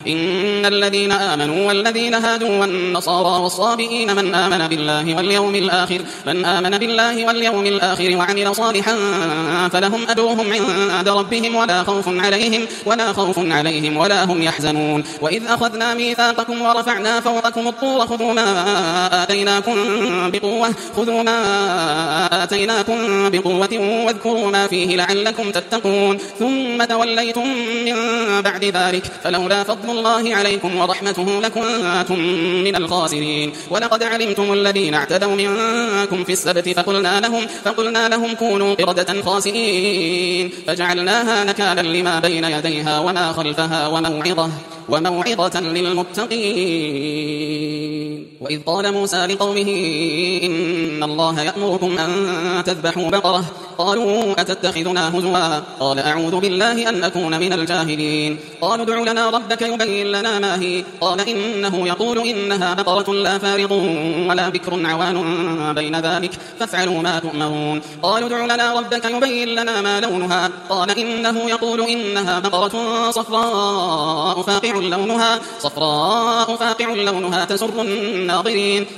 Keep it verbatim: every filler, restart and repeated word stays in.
إن الذين آمنوا والذين هادوا والنصارى والصابئين من آمن بالله واليوم الآخر من آمن بالله واليوم الآخر وعمل صالحا فلهم أجرهم عند ربهم ولا خوف عليهم ولا خوف عليهم ولا هم يحزنون. وإذ أخذنا ميثاقكم ورفعنا فوقكم الطور خذوا ما آتيناكم بقوة خذوا ما آتيناكم بقوة واذكروا ما فيه لعلكم تتقون ثم توليتم من بعد ذلك فلولا فضل الله عليكم ورحمته لكنتم من الخاسرين. ولقد علمتم الذين اعتدوا منكم في السبت فقلنا لهم فقلنا لهم كونوا قردة خاسئين فجعلناها نكالا لما بين يديها وما خلفها وموعظة وموعظة للمتقين. وإذ قال موسى لقومه إن الله يأمركم أن تذبحوا بقرة قالوا أتتخذنا هزوا قال أعوذ بالله أن أكون من الجاهلين. قالوا ادع لنا ربك يبين لنا ما هي قال إنه يقول إنها بقرة لا فارض ولا بكر عوان بين ذلك فافعلوا ما تؤمرون. قالوا ادع لنا ربك يبين لنا ما لونها قال إنه يقول إنها بقرة صفراء فاقع لونها صفراء فاقع لونها تسر الناظرين.